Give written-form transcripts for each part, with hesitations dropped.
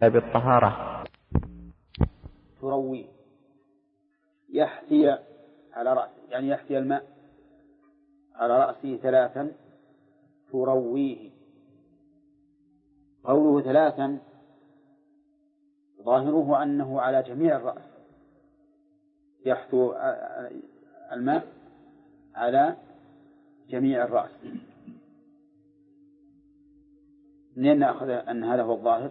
بالطهارة. ترويه يحثي على رأسه، يعني يحثي الماء على رأسه 3 ترويه. قوله 3 ظاهره أنه على جميع الرأس، يحثو الماء على جميع الرأس. منين نأخذ أن هذا هو الظاهر؟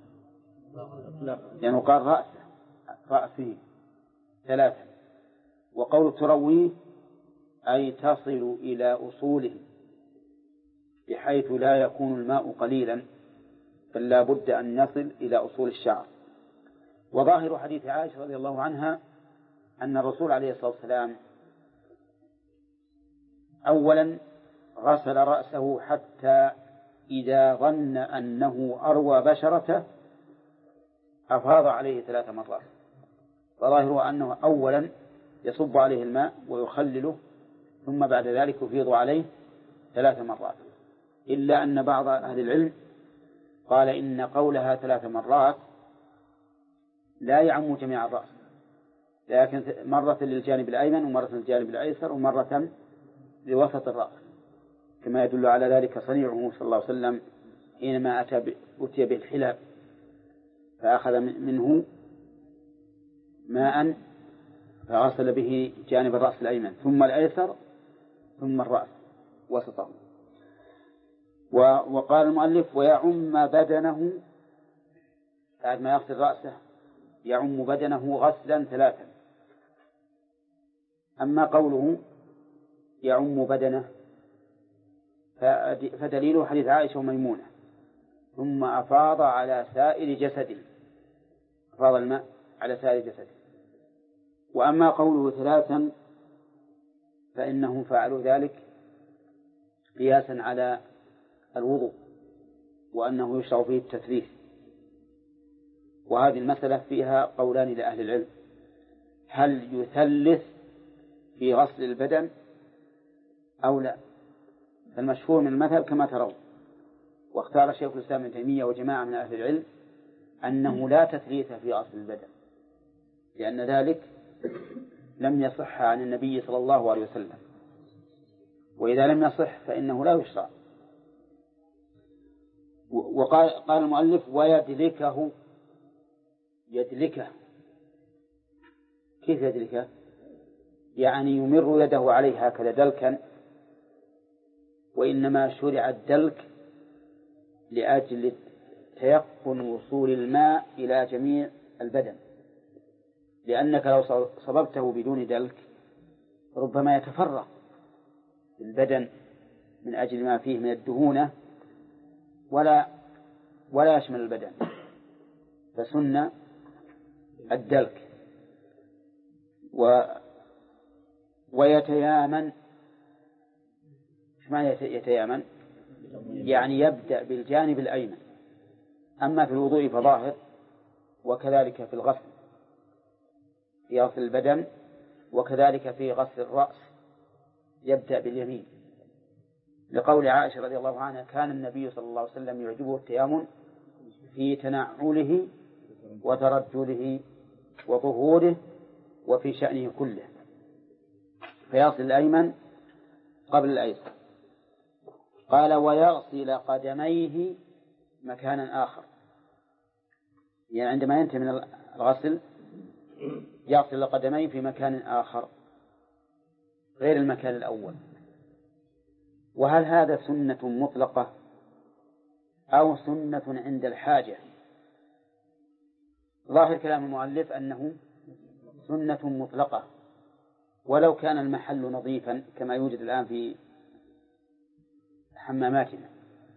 يعني قال رأسه 3. وقول ترويه أي تصل إلى أصوله بحيث لا يكون الماء قليلا، بل لا بد أن يصل إلى أصول الشعر. وظاهر حديث عائشة رضي الله عنها أن الرسول عليه الصلاة والسلام أولا غسل رأسه حتى إذا ظن أنه أروى بشرته أفاض عليه 3 مرات. فظاهره أنه أولا يصب عليه الماء ويخلله، ثم بعد ذلك يفيض عليه 3 مرات. إلا أن بعض أهل العلم قال إن قولها 3 مرات لا يعم جميع الرأس، لكن مرة للجانب الأيمن ومرة للجانب الأيسر ومرة لوسط الرأس، كما يدل على ذلك صنيعه صلى الله عليه وسلم حينما أتي بالحلاب فأخذ منه ماء فغسل به جانب الرأس الأيمن ثم الأيسر ثم الرأس وسطه. وقال المؤلف ويعم بدنه، بعد ما يغسل رأسه يعم بدنه غسلا 3. أما قوله يعم بدنه فدليله حديث عائشة وميمونة ثم أفاض على سائر جسده، أفاض الماء على سائر جسده. وأما قوله 3 فإنهم فعلوا ذلك قياسا على الوضوء وأنه يشرع فيه التثليث. وهذه المسألة فيها قولان لأهل العلم، هل يثلث في غسل البدن أو لا؟ فالمشهور من المثل كما ترون، واختار شيخ الإسلام ابن تيمية وجماعة من أهل العلم أنه لا تثليث في غسل البدن، لأن ذلك لم يصح عن النبي صلى الله عليه وسلم، وإذا لم يصح فإنه لا يشرع. وقال المؤلف ويدلكه. يدلكه كيف يدلكه؟ يعني يمر يده عليه هكذا دلكا، وإنما شرع الدلك لأجل تيقن وصول الماء إلى جميع البدن، لأنك لو صببته بدون دلك ربما يتفرق البدن من أجل ما فيه من الدهونة ولا يشمل البدن، فسن الدلك. ويتيامن. ما يتيامن؟ يعني يبدأ بالجانب الأيمن، أما في الوضوء فظاهر، وكذلك في الغسل في غسل البدن، وكذلك في غسل الرأس يبدأ باليمين، لقول عائشة رضي الله عنها كان النبي صلى الله عليه وسلم يعجبه التيامن في تنعله وترجله وظهوره وفي شأنه كله، فيغسل الأيمن قبل الأيسر. قال ويغسل قدميه مكانا آخر، يعني عندما ينتهي من الغسل يغسل قدميه في مكان آخر غير المكان الأول. وهل هذا سنة مطلقة أو سنة عند الحاجة؟ ظاهر كلام المؤلف أنه سنة مطلقة، ولو كان المحل نظيفا كما يوجد الآن في حماماتنا،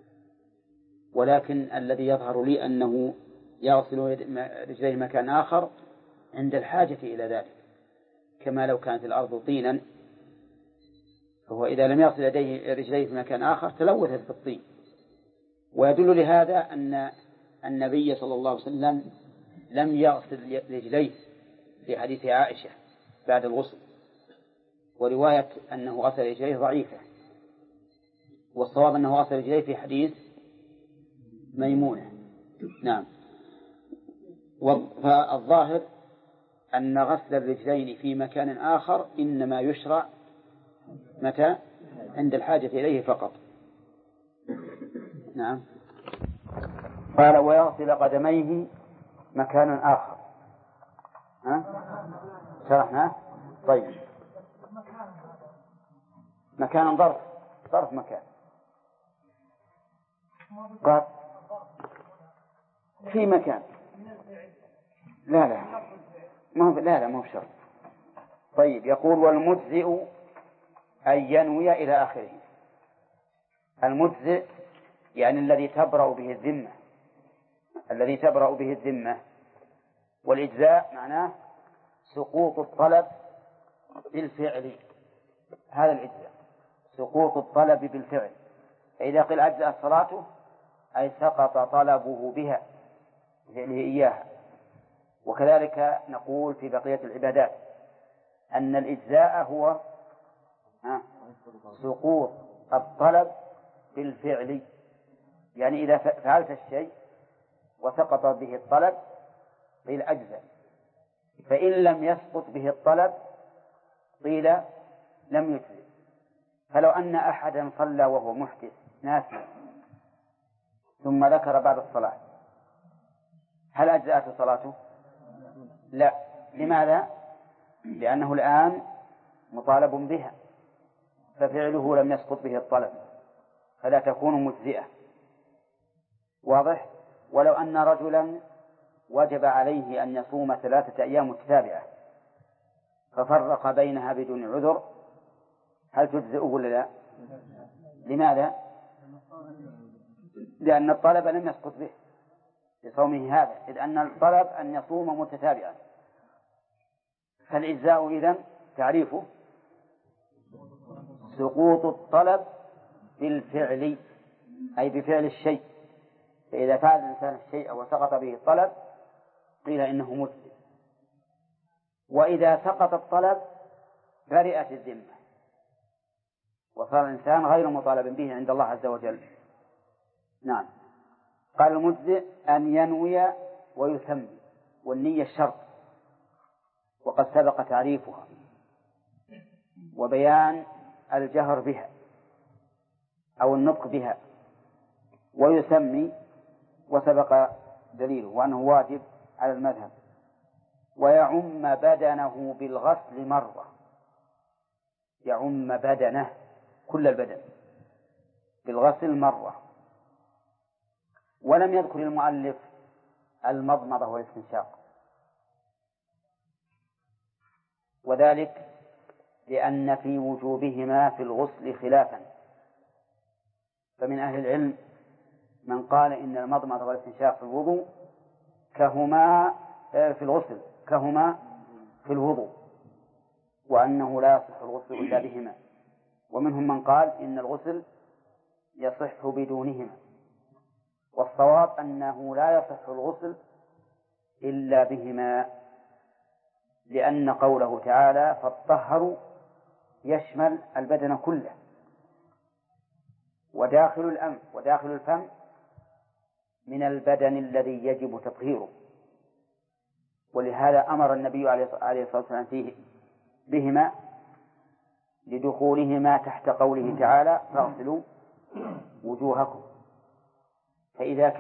ولكن الذي يظهر لي أنه يغسل رجليه مكان آخر عند الحاجة إلى ذلك، كما لو كانت الأرض طينا، فهو إذا لم يغسل رجليه في مكان آخر تلوثت بالطين. ويدل لهذا أن النبي صلى الله عليه وسلم لم يغسل رجليه في حديث عائشة بعد الغسل، ورواية أنه غسل رجليه ضعيفة، والصواب أنه غسل رجليه في حديث ميمونة. نعم. فالظاهر أن غسل الرجلين في مكان آخر إنما يشرع متى؟ عند الحاجة إليه فقط. نعم. قال ويغسل قدميه مكان آخر. شرحنا. طيب مكان ظرف مكان قال في مكان لا ما هو شرط. طيب يقول والمجزئ أن ينوي إلى آخره. المجزئ يعني الذي تبرأ به الذمة، والإجزاء معناه سقوط الطلب بالفعل. هذا الإجزاء سقوط الطلب بالفعل. فإذا قيل أجزأت صلاته أي سقط طلبه بها فعله إياها. وكذلك نقول في بقية العبادات أن الإجزاء هو سقوط الطلب بالفعل، يعني إذا فعلت الشيء وسقط به الطلب قيل أجزاء، فإن لم يسقط به الطلب قيل لم يجزئ. فلو أن أحدا صلى وهو محدث ناسيا ثم ذكر بعد الصلاة هل أجزأته صلاته؟ لا. لماذا؟ لأنه الآن مطالب بها ففعله لم يسقط به الطلب فلا تكون مجزئة. واضح؟ ولو أن رجلا وجب عليه أن يصوم 3 أيام متتابعة ففرق بينها بدون عذر هل تجزئه ولا لا؟ لماذا؟ لأن الطلب لم يسقط به لصومه هذا، إذ أن الطلب أن يصوم متتابعا. فالإجزاء إذن تعريفه سقوط الطلب بالفعل أي بفعل الشيء. فإذا فعل الإنسان الشيء وسقط به الطلب قيل إنه مجزئ. وإذا سقط الطلب برئت الذمة وصار الإنسان غير مطالب به عند الله عز وجل. نعم. قال المجزئ أن ينوي ويسمي، والنية الشرط وقد سبق تعريفها وبيان الجهر بها أو النطق بها، ويسمي وسبق دليله وأنه واجب على المذهب، ويعم بدنه بالغسل مرة. يعم بدنه كل البدن بالغسل مرة. ولم يذكر المؤلف المضمضة والاستنشاق، وذلك لأن في وجوبهما في الغسل خلافا. فمن أهل العلم من قال إن المضمضة والاستنشاق في الوضوء كهما في الغسل كهما في الوضوء، وأنه لا يصح الغسل إلا بهما. ومنهم من قال إن الغسل يصح بدونهما، والصواب أنه لا يصح الغسل إلا بهما، لأن قوله تعالى فالطهر يشمل البدن كله، وداخل الأنف وداخل الفم من البدن الذي يجب تطهيره. ولهذا أمر النبي عليه الصلاة والسلام فيه بهما لدخولهما تحت قوله تعالى فاغسلوا وجوهكم. فإذا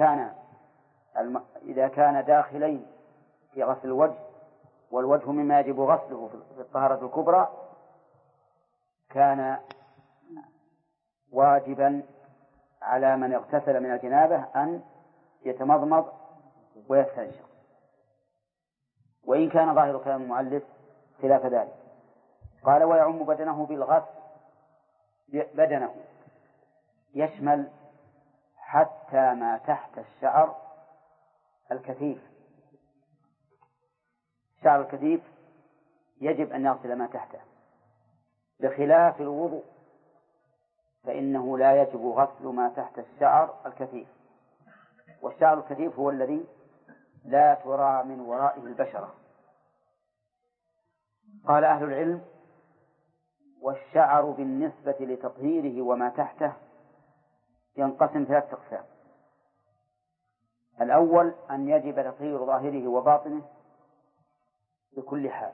كان داخلين في غسل الوجه، والوجه مما يجب غسله في الطهارة الكبرى، كان واجبا على من اغتسل من الجنابة أن يتمضمض ويستنشق. وإن كان ظاهر كلام المؤلف خلاف ذلك. قال ويعم بدنه بالغسل. بدنه يشمل حتى ما تحت الشعر الكثيف. شعر الكثيف يجب أن يغسل ما تحته، بخلاف الوضوء فإنه لا يجب غسل ما تحت الشعر الكثيف. والشعر الكثيف هو الذي لا ترى من ورائه البشرة. قال أهل العلم والشعر بالنسبة لتطهيره وما تحته ينقسم 3 أقسام. الأول أن يجب تطهير ظاهره وباطنه بكل حال،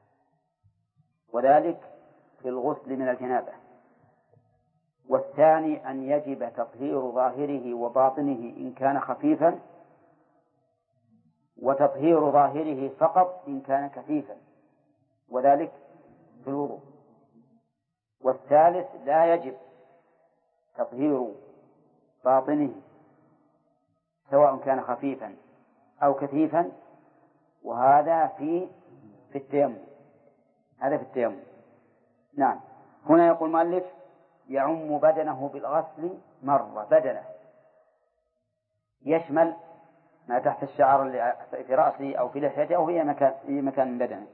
وذلك في الغسل من الجنابة. والثاني أن يجب تطهير ظاهره وباطنه إن كان خفيفا، وتطهير ظاهره فقط إن كان كثيفا، وذلك في الوضوء. والثالث لا يجب تطهير باطنه سواء كان خفيفا أو كثيفا، وهذا في التيمم. هذا في التيمم. نعم. هنا يقول المؤلف يعم بدنه بالغسل مرة. بدنه يشمل ما تحت الشعر اللي في رأسه أو في لحيته أو في مكان من بدنه،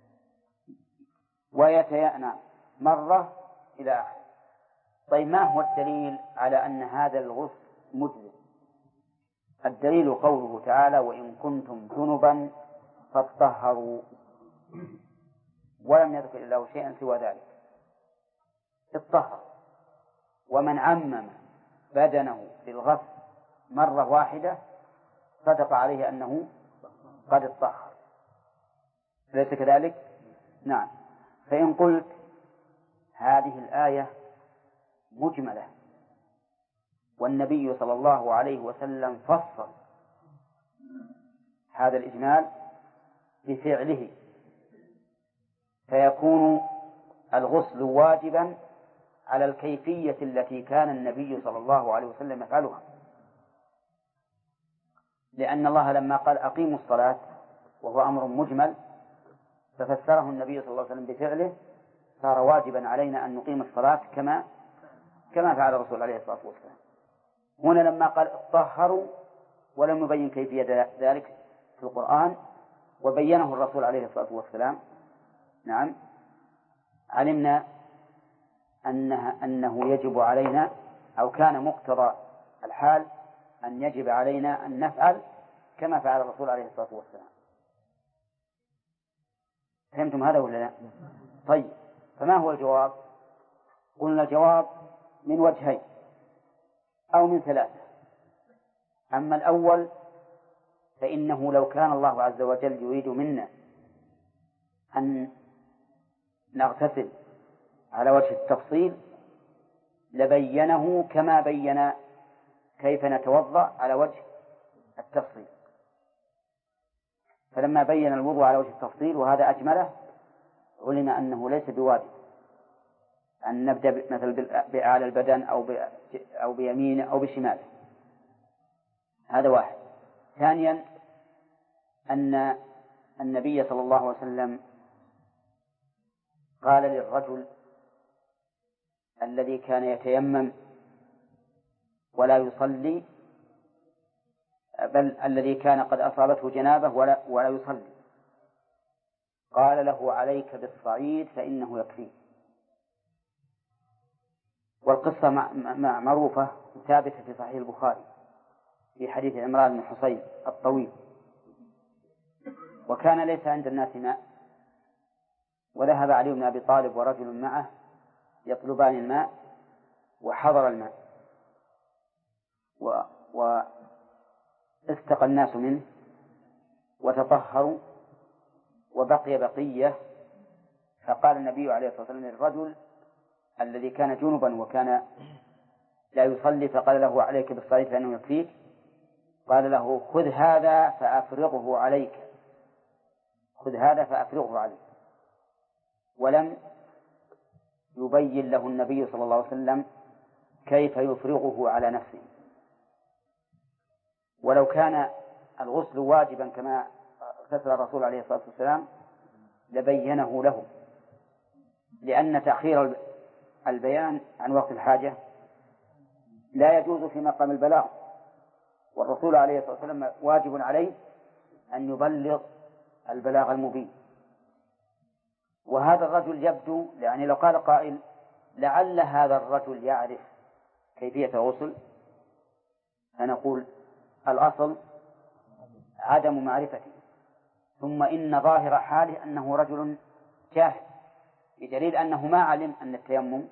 ويتيأنى مرة إلى آخره. طيب ما هو الدليل على أن هذا الغسل مجزئ؟ الدليل قوله تعالى وإن كنتم جنبا فاطهروا، ولم يذكر إلا شيئا سوى ذلك، اطهر. ومن عمم بدنه بالغسل مرة واحدة صدق عليه أنه قد اطهر، أليس كذلك؟ نعم. فإن قلت هذه الآية مجملة والنبي صلى الله عليه وسلم فصل هذا الإجمال بفعله، فيكون الغسل واجبا على الكيفية التي كان النبي صلى الله عليه وسلم يفعلها، لأن الله لما قال أقيموا الصلاة وهو أمر مجمل ففسره النبي صلى الله عليه وسلم بفعله، صار واجبا علينا أن نقيم الصلاة كما فعل الرسول عليه الصلاة والسلام. هنا لما قال اطهروا ولم يبين كيفية ذلك في القرآن وبينه الرسول عليه الصلاة والسلام، نعم، علمنا أنه يجب علينا أو كان مقتضى الحال أن يجب علينا أن نفعل كما فعل الرسول عليه الصلاة والسلام. فهمتم هذا ولا لا؟ طيب، فما هو الجواب؟ قلنا الجواب من وجهين أو من ثلاثة. أما الأول فإنه لو كان الله عز وجل يريد منا أن نغتسل على وجه التفصيل لبينه كما بين كيف نتوضأ على وجه التفصيل. فلما بين الوضوء على وجه التفصيل وهذا أجمله علم أنه ليس بواجب أن نبدأ مثلا بأعلى البدن أو بيمينه أو بشماله. هذا واحد. ثانيا أن النبي صلى الله عليه وسلم قال للرجل الذي كان يتيمم ولا يصلي، بل الذي كان قد أصابته جنابة ولا يصلي، قال له عليك بالصعيد فإنه يكفيك. والقصة معروفة ثابتة في صحيح البخاري في حديث عمران بن حصين الطويل. وكان ليس عند الناس ماء، وذهب علي بن أبي طالب ورجل معه يطلبان الماء، وحضر الماء واستقى الناس منه وتطهروا وبقي بقية. فقال النبي عليه الصلاة والسلام للرجل الذي كان جنبا وكان لا يصلي فقال له عليك بالصلاة فإنه يكفيك، قال له خذ هذا فأفرغه عليك، خذ هذا فأفرغه عليك. ولم يبين له النبي صلى الله عليه وسلم كيف يفرغه على نفسه. ولو كان الغسل واجبا كما اغتسل الرسول عليه الصلاة والسلام لبينه له، لأن تأخير البيان عن وقت الحاجة لا يجوز في مقام البلاغ، والرسول عليه الصلاة والسلام واجب عليه أن يبلغ البلاغ المبين. وهذا الرجل يبدو، يعني لو قال قائل لعل هذا الرجل يعرف كيفية الغسل، فنقول الأصل عدم معرفته، ثم إن ظاهر حاله أنه رجل جاهل، بدليل أنه ما علم أن التيمم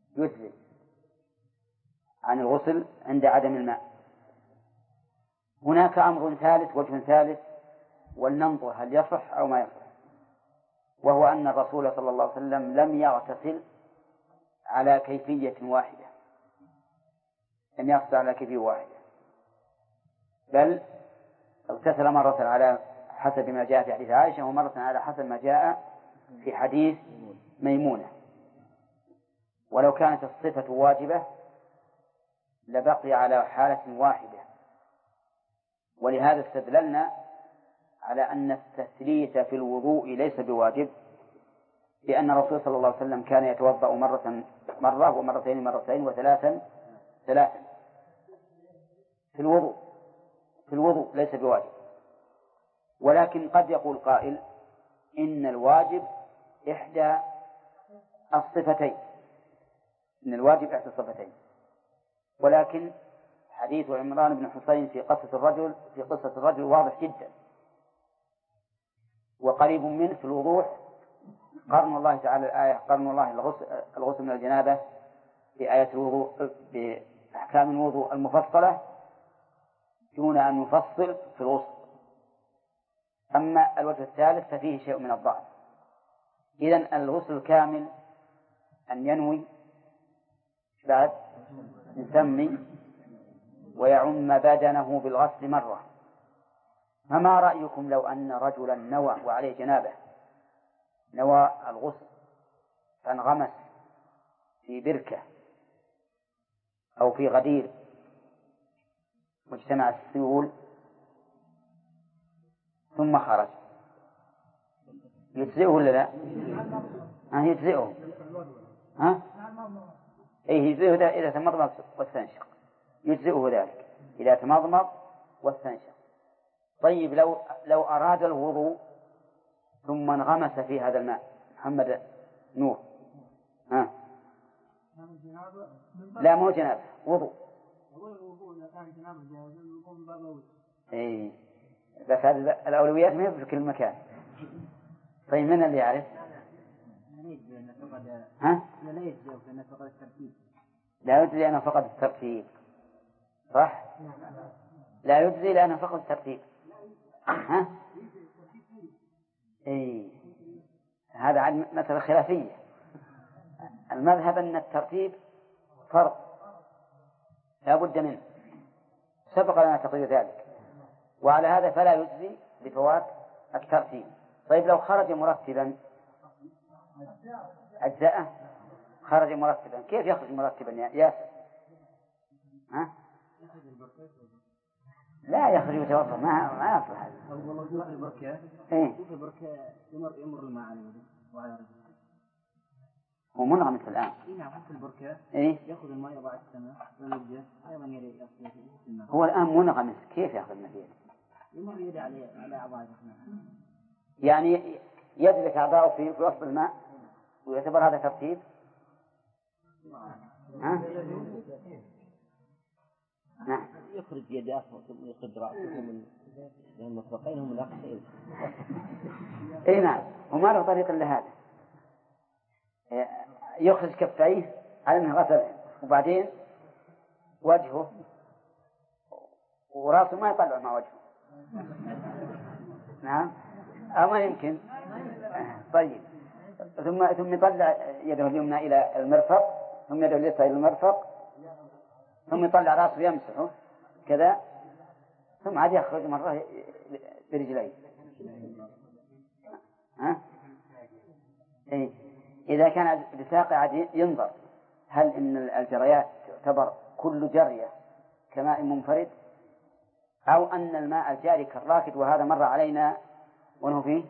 يجزئ عن الغسل عند عدم الماء. هناك أمر ثالث، وجه ثالث، ولننظر هل يصح أو ما يصح، وهو أن الرسول صلى الله عليه وسلم لم يغتسل على كيفية واحدة، لم يغتسل على كيفية واحدة، بل اغتسل مرة على حسب ما جاء في حديث عائشة، ومرة على حسب ما جاء في حديث ميمونة. ولو كانت الصفة واجبة لبقي على حالة واحدة، ولهذا استدللنا على أن التثليث في الوضوء ليس بواجب، لأن الرسول صلى الله عليه وسلم كان يتوضأ مرة ومرتين مرتين وثلاثا ثلاثا في الوضوء ليس بواجب. ولكن قد يقول قائل إن الواجب إحدى الصفتين، ولكن حديث عمران بن حسين في قصة الرجل واضح جدا وقريب منه في الوضوح. قرن الله تعالى الآية قرن الله الغسل من الجنابة بآية الوضوء بأحكام الوضوء المفصلة دون أن يفصل في الغسل. أما الوجه الثالث ففيه شيء من الضعف. إذن الغسل الكامل أن ينوي بعد يسمي ويعم بدنه بالغسل مرة. فما رأيكم لو أن رجلا نوى وعليه جنابه، نوى الغسل فانغمس في بركة أو في غدير واجتمع السيول ثم خرج، يجزئه ولا لا؟ يجزئه. يجزئه إذا تمضمض واستنشق، يجزئه ذلك إذا تمضمض واستنشق. طيب لو أراد الوضوء ثم انغمس في هذا الماء، محمد نور، لا مو جنابه، وضوء. بس هذه الأولويات ما في كل مكان. طيب من اللي يعرف؟ لا يجزي لأنه فقد الترتيب، صح؟ لا يجزي لأنه فقد الترتيب. هذا عن مسألة خلافية. المذهب أن الترتيب فرض لا بد منه، سبق لنا تقرير ذلك، وعلى هذا فلا يجزي بفوات الترتيب. طيب لو خرج مرتبا أجزاءه؟ خرج مرتبا، كيف يخرج مرتبا يا ياسر؟ لا يخرج يتوضأ، ما يصلح هذا. والله البركة يمر الماء على رجله، هو منغمس الآن. نعم في البركة يأخذ الماء يضع السماء ويوجه أيضا يلي الماء. هو الآن منغمس، كيف يأخذ الماء؟ يمر يدي على أعضاء يعني يدرك أعضاءه في وسط الماء، ويعتبر هذا ترتيب. نعم. يخرج يداه ويخرج رأسه من المرفقين ومن الأقصى. نعم، وما له طريق إلا هذا. يخرج كفيه على أنه غسل، وبعدين وجهه ورأسه ما يطلع مع وجهه. نعم، ما يمكن. طيب ثم يطلع يده اليمنى إلى المرفق، ثم يده اليسرى إلى المرفق، ثم يطلع رأسه يمسحه كذا، ثم عاد يخرج مرة برجليه. إذا كان بساق عاد ينظر هل إن الجريات تعتبر كل جرية كماء منفرد، أو أن الماء الجاري كالراكد، وهذا مر علينا ونهو فيه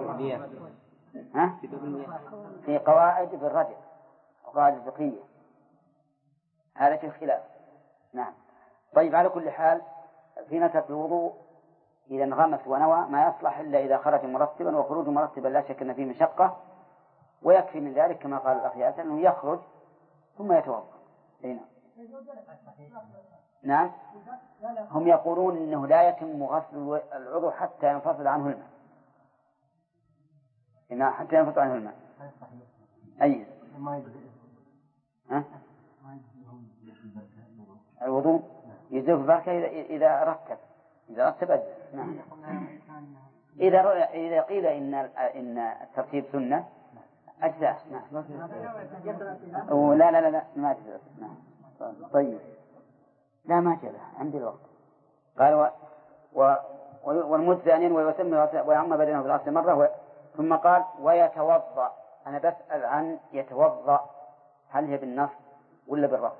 في قواعد بالرجل، قواعد الفقهية، هذا في خلاف. نعم. طيب على كل حال في مسألة الوضوء إذا انغمس ونوى ما يصلح إلا إذا خرج مرتبا، وخروج مرتبا لا شك أن فيه مشقة، ويكفي من ذلك كما قال الأخ ياسر أنه يخرج ثم يتوضأ. نعم، هم يقولون إنه لا يتم غسل العضو حتى ينفصل عنه الماء، حتى ينفصل عنه الماء. أي الوضوء يجزئ في البركة إذا رتب، إذا رتب أجزاء. نعم. إذا قيل إن الترتيب سنة أجزاء. نعم. لا لا لا لا ما أجزاء. نعم. طيب لا ما جاء عندي الوقت. قال والمجزي أن ينوي ويسمي ويعم بدنه في الغسل مرة ثم قال ويتوضأ. أنا بسأل عن يتوضأ هل هي بالنص ولا بالرفع؟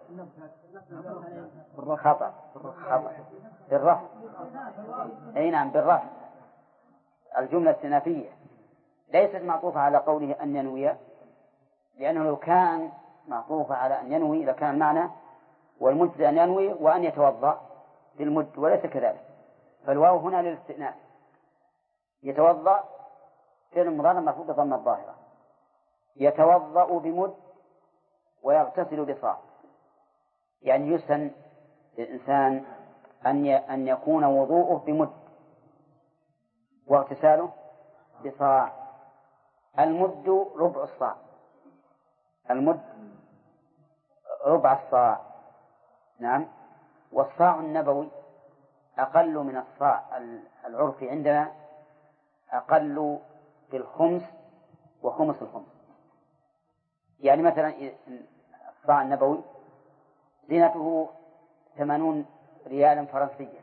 خطأ بالرفع. أي نعم بالرفع. الجملة السنافية ليست معطوفة على قوله أن ينوي، لأنه لو كان معطوفة على أن ينوي لكان معنى والمجزي أن ينوي وأن يتوضأ بالمد، وليس كذلك. فالواو هنا للاستئناف. يتوضأ فعل مضارع مرفوع بضم الظاهرة، يتوضأ بمد ويغتسل بصاع. يعني يسن للإنسان أن يكون وضوءه بمد واغتساله بصاع. المد ربع الصاع، المد ربع الصاع. نعم. والصاع النبوي أقل من الصاع العرفي عندنا، أقل في الخمس وخمس الخمس. يعني مثلا الصاع النبوي زينته 80 ريالا فرنسيا،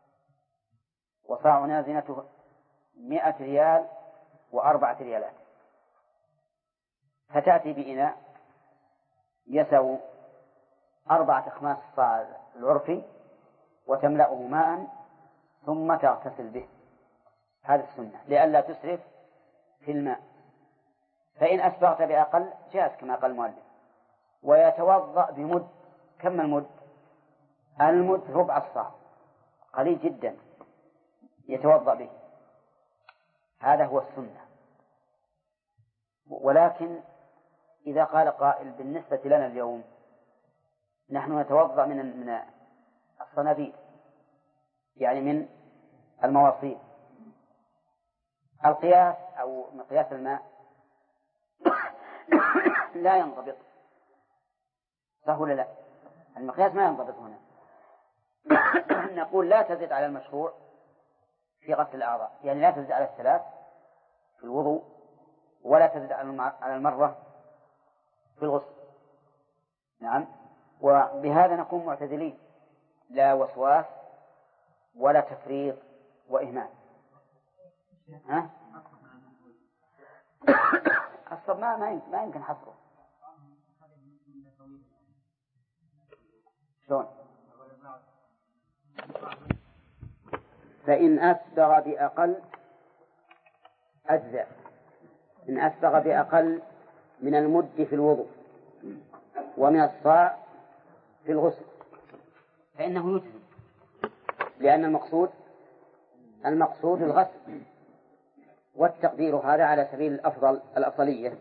وصاعنا زينته 100 ريال و4 ريالات. فتأتي بإناء يسوي 4 أخماس الصاع العرفي وتملأه ماء ثم تغتسل به. هذا السنة لئلا تسرف في الماء. فإن أسبغت بأقل جاز كما قال المؤلف. ويتوضأ بمد. كم المد؟ المد ربع الصاع، قليل جدا يتوضأ به. هذا هو السنة. ولكن إذا قال قائل بالنسبة لنا اليوم نحن نتوضأ من الصنابير، يعني من المواصيل، القياس أو مقياس الماء لا ينضبط، صح ولا لا؟ المقياس ما ينضبط هنا. نقول لا تزد على المشروع في غسل الأعضاء، يعني لا تزد على 3 في الوضوء ولا تزد على المرة في الغسل. نعم. وبهذا نكون معتدلين، لا وسواس ولا تفريط وإهمال. ها؟ الصب ما يمكن حصره. شلون؟ فإن أسبغ بأقل أجزاء. إن أسبغ بأقل من المد في الوضوء ومن الصاع في الغسل فإنه يجزي، لأن المقصود الغسل، والتقدير هذا على سبيل الأفضلية.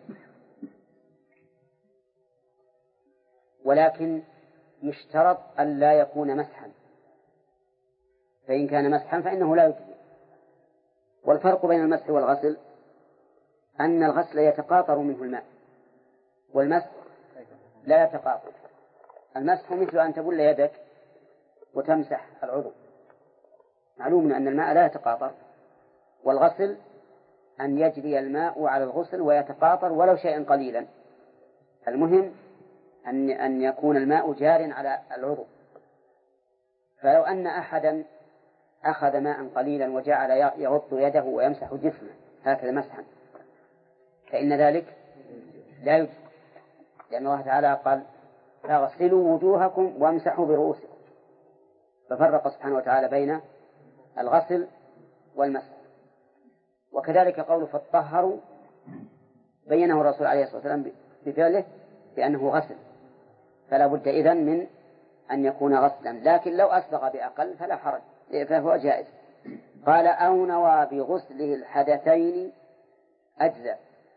ولكن يشترط أن لا يكون مسحا، فإن كان مسحا فإنه لا يجزي. والفرق بين المسح والغسل أن الغسل يتقاطر منه الماء والمسح لا يتقاطر. المسح مثل أن تبل يدك وتمسح العضو، معلوم أن الماء لا يتقاطر. والغسل أن يجري الماء على الغسل ويتقاطر ولو شيئا قليلا. المهم أن يكون الماء جار على العضو. فلو أن أحدا أخذ ماء قليلا وجعل يغط يده ويمسح جسمه هكذا مسحا فإن ذلك لا يجزي، لأن الله تعالى قال فاغسلوا وجوهكم وامسحوا برؤوسكم، ففرق سبحانه وتعالى بين الغسل والمسح. وكذلك قوله فاتطهروا بينه الرسول عليه الصلاة والسلام بفعله بأنه غسل، فلا بد إذن من أن يكون غسلا. لكن لو أسبغ بأقل فلا حرج، فهو جائز. قال أو نوى بغسله الحدثين أجزأ.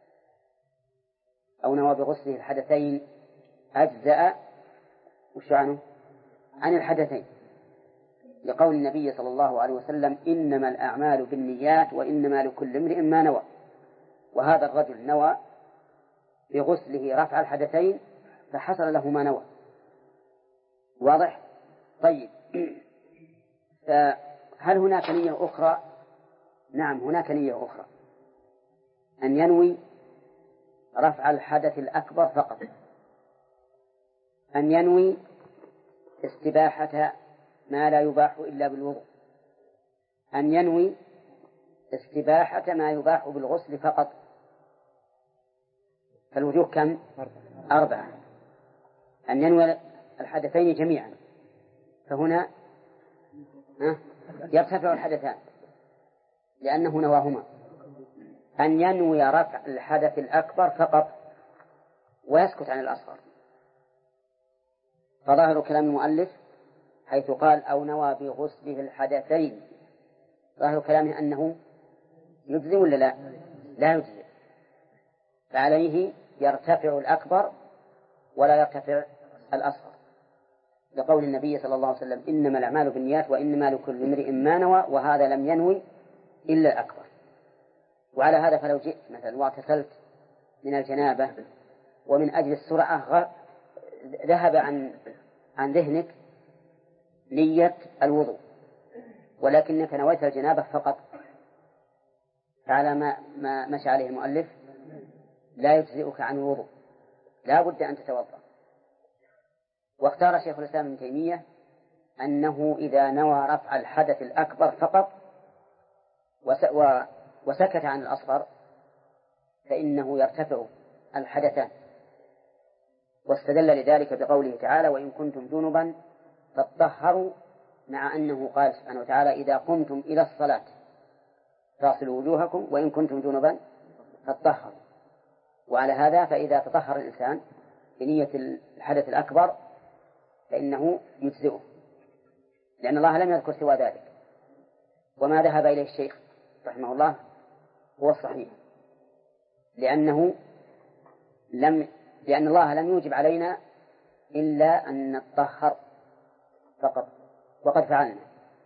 أو نوى بغسله الحدثين أجزأ. وش عنه؟ عن الحدثين، لقول النبي صلى الله عليه وسلم إنما الأعمال بالنيات وإنما لكل امرئ ما نوى. وهذا الرجل نوى بغسله رفع الحدثين فحصل له ما نوى. واضح؟ طيب. هل هناك نية أخرى؟ نعم، هناك نية أخرى، أن ينوي رفع الحدث الأكبر فقط، أن ينوي استباحة ما لا يباح إلا بالوضوء، أن ينوي استباحة ما يباح بالغسل فقط. فالوجوه كم؟ 4. أن ينوي الحدثين جميعا، فهنا يرتفع الحدثان لأنه نواهما. أن ينوي رفع الحدث الأكبر فقط ويسكت عن الأصغر، فظاهر كلام المؤلف حيث قال أو نوى بغسله الحدثين، ظاهر كلامه أنه يجزي ولا لا؟ لا يجزي، فعليه يرتفع الأكبر ولا يرتفع الأصغر، لقول النبي صلى الله عليه وسلم إنما الأعمال بالنيات وإنما لكل امرئ ما نوى، وهذا لم ينوي إلا الأكبر. وعلى هذا فلو جئت مثلا واغتسلت من الجنابة ومن أجل السرعة ذهب عن ذهنك نية الوضوء، ولكنك نويت الجنابة فقط، فعلى ما مشى عليه المؤلف لا يجزئك عن الوضوء، لا بد أن تتوضأ. واختار شيخ الإسلام ابن تيمية أنه إذا نوى رفع الحدث الأكبر فقط وسكت عن الأصغر فإنه يرتفع الحدثان، واستدل لذلك بقوله تعالى وإن كنتم جنبا فاطهروا، مع أنه قال سبحانه وتعالى إذا قمتم إلى الصلاة فاغسلوا وجوهكم وإن كنتم جنبا فاطهروا. وعلى هذا فإذا تطهر الإنسان بنية الحدث الأكبر فإنه يجزئه، لأن الله لم يذكر سوى ذلك. وما ذهب إليه الشيخ رحمه الله هو الصحيح، لأن الله لم يوجب علينا إلا أن نتطهر فقط، وقد فعلنا.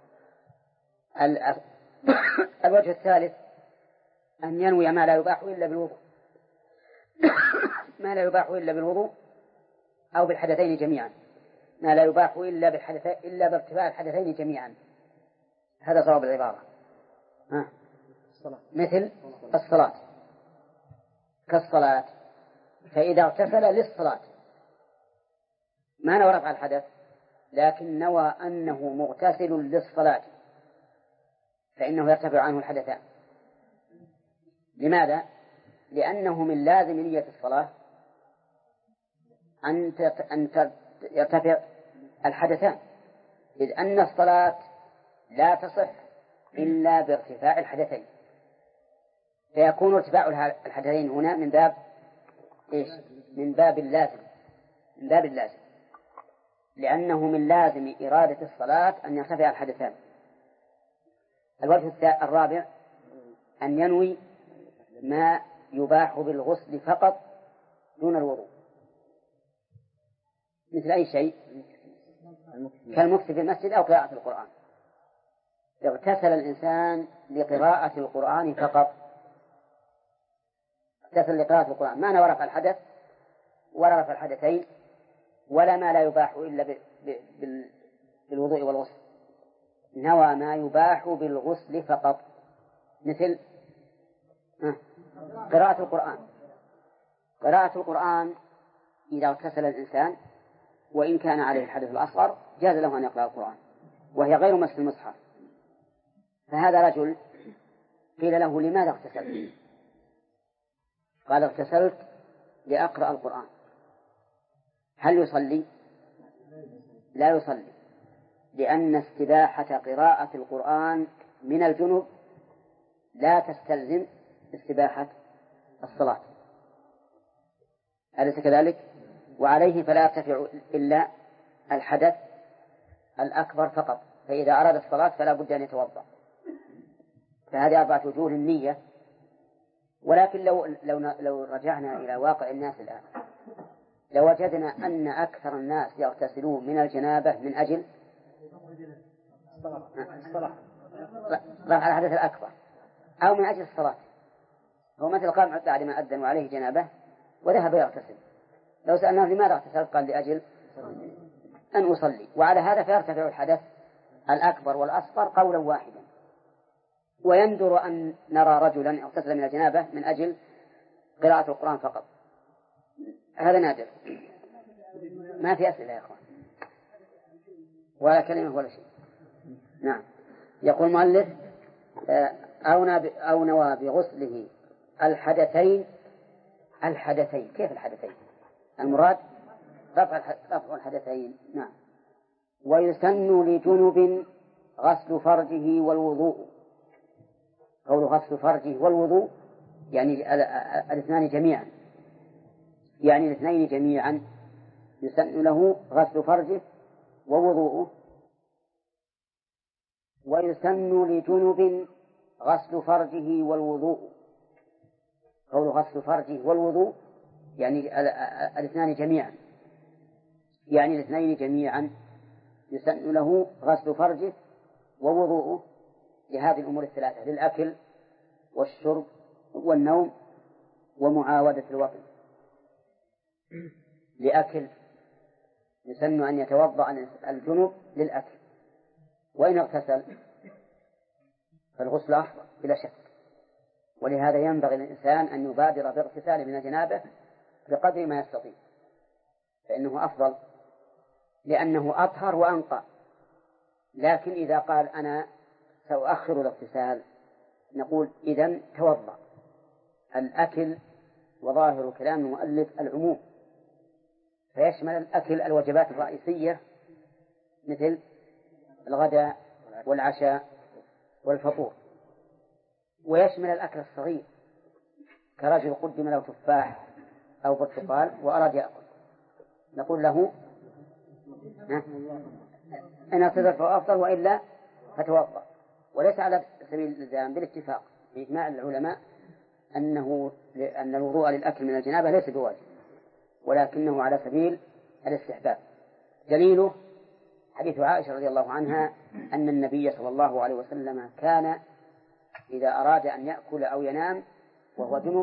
الوجه الثالث أن ينوي ما لا يباح إلا بالوضوء ما لا يباح إلا بالوضوء أو بالحدثين جميعا، ما لا يباح إلا بارتفاع الحدثين جميعا، هذا صواب العبارة. مثل الصلاة، كالصلاة، فإذا اغتسل للصلاة ما نوى رفع الحدث لكن نوى أنه مغتسل للصلاة فإنه يرتفع عنه الحدثان. لماذا؟ لأنه من لازم نية الصلاة أن يرتفع الحدثان، إذ أن الصلاة لا تصح إلا بارتفاع الحدثين، فيكون ارتفاع الحدثين هنا من باب إيش؟ من باب اللازم، من باب اللازم، لأنه من لازم إرادة الصلاة أن يرتفع الحدثان. الوجه الرابع أن ينوي ما يباح بالغسل فقط دون الوضوء، مثل أي شيء كالمكث في المسجد أو قراءة القرآن. اغتسل الإنسان لقراءة القرآن فقط، اغتسل لقراءة القرآن، ما نوى رفع الحدث ولا رفع الحدثين ولا ما لا يباح إلا بالوضوء والغسل، نوى ما يباح بالغسل فقط، مثل قراءة القرآن. قراءة القرآن إذا اغتسل الإنسان وإن كان عليه الحدث الأصغر جاز له أن يقرأ القرآن وهي غير مس المصحف. فهذا رجل قيل له لماذا اغتسلت؟ قال اغتسلت لأقرأ القرآن. هل يصلي؟ لا يصلي، لأن استباحة قراءة القرآن من الجنوب لا تستلزم استباحة الصلاة، أليس كذلك؟ وعليه فلا يرتفع إلا الحدث الأكبر فقط، فإذا أراد الصلاة فلا بد أن يتوضأ. فهذه 4 وجوه النية. ولكن لو رجعنا إلى واقع الناس الآن لوجدنا أن أكثر الناس يغتسلون من الجنابة من أجل رفع الحدث الأكبر أو من أجل الصلاة. هو مثل قام بعد ما أذن وعليه جنابة وذهب يغتسل، لو سألناه لماذا اغتسلت قال لأجل أن أصلي، وعلى هذا فيرتفع الحدث الأكبر والأصغر قولا واحدا. ويندر أن نرى رجلا اغتسل من الجنابة من أجل قراءة القرآن فقط، هذا نادر. ما في أسئلة يا أخوان ولا كلمة ولا شيء. نعم. يقول المؤلف أو نوى بغسله الحدثين. الحدثين كيف الحدثين؟ المراد رفع الحدثين. نعم. ويسن لجنب غسل فرجه والوضوء. قول غسل فرجه والوضوء يعني الاثنان جميعا، يعني الاثنين جميعا يسن له غسل فرجه ووضوءه. ويسن لجنب غسل فرجه والوضوء. قول غسل فرجه والوضوء يعني الاثنان جميعا، يعني الاثنين جميعا يسن له غسل فرجه ووضوءه لهذه الأمور الثلاثة: للأكل والشرب والنوم ومعاودة الوطن. لأكل يسن أن يتوضأ الجنب للأكل، وإن اغتسل فالغسل أفضل بلا شك. ولهذا ينبغي للإنسان أن يبادر باغتساله من الجنابة بقدر ما يستطيع، فإنه أفضل لأنه أطهر وأنقى. لكن إذا قال أنا سأؤخر الاغتسال نقول إذن توضأ. الأكل وظاهر كلام المؤلف العموم، فيشمل الأكل الوجبات الرئيسية مثل الغداء والعشاء والفطور، ويشمل الأكل الصغير كرجل قدم له تفاح أو برتقال وأراد يأكل، نقول له إن اغتسل فهو أفضل وإلا فتوضأ. وليس على سبيل الإلزام، بالاتفاق بإجماع العلماء أن الوضوء للأكل من الجنابة ليس بواجب، ولكنه على سبيل الاستحباب. دليله حديث عائشة رضي الله عنها أن النبي صلى الله عليه وسلم كان إذا أراد أن يأكل أو ينام وهو جنب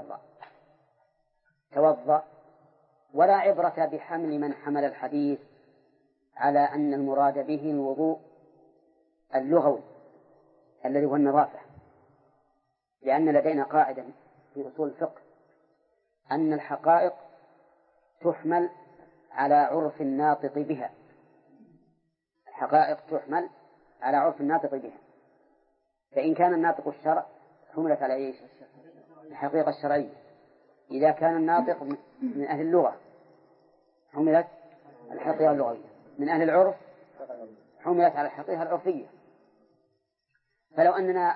توضأ. ولا عبرة بحمل من حمل الحديث على أن المراد به الوضوء اللغوي الذي هو النظافة، لأن لدينا قاعدة في أصول الفقه أن الحقائق تحمل على عرف الناطق بها. الحقائق تحمل على عرف الناطق بها، فإن كان الناطق الشرع حملت على إيش؟ الحقيقة الشرعية. إذا كان الناطق من أهل اللغة حملت الحقيقة اللغوية، من أهل العرف حملت على الحقيقة العرفية. فلو أننا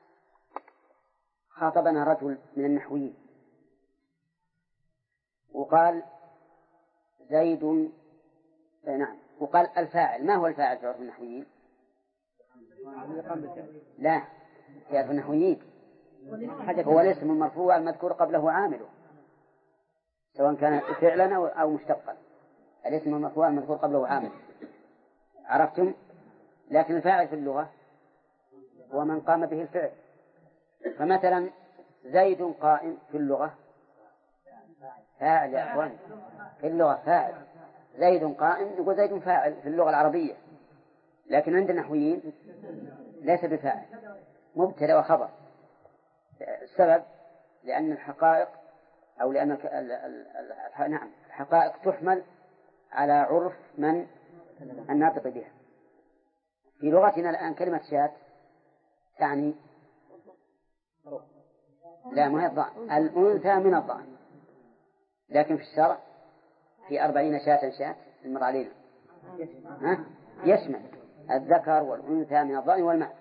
خاطبنا رجل من النحويين وقال زيد نعم، وقال الفاعل، ما هو الفاعل في عرف النحويين؟ لا، في عرف النحويين هو الاسم المرفوع المذكور قبله عامله، سواء كان فعلا أو مشتقا. الاسم المرفوع المذكور قبله عامل، عرفتم؟ لكن الفاعل في اللغة هو من قام به الفعل. فمثلا زيد قائم في اللغة فاعل يا أخوان، في اللغة فاعل. زيد قائم نقول زيد فاعل في اللغة العربية، لكن عند النحويين ليس بفاعل، مبتدأ وخبر. السبب لأن الحقائق أو لأن نعم الحقائق تحمل على عرف من الناطق بها. في لغتنا الآن كلمة شاة تعني لا، ما هي الضأن، الأنثى من الضأن، لكن في الشرع في 40 شاة مر علينا يشمل الذكر والأنثى من الضأن والمعز.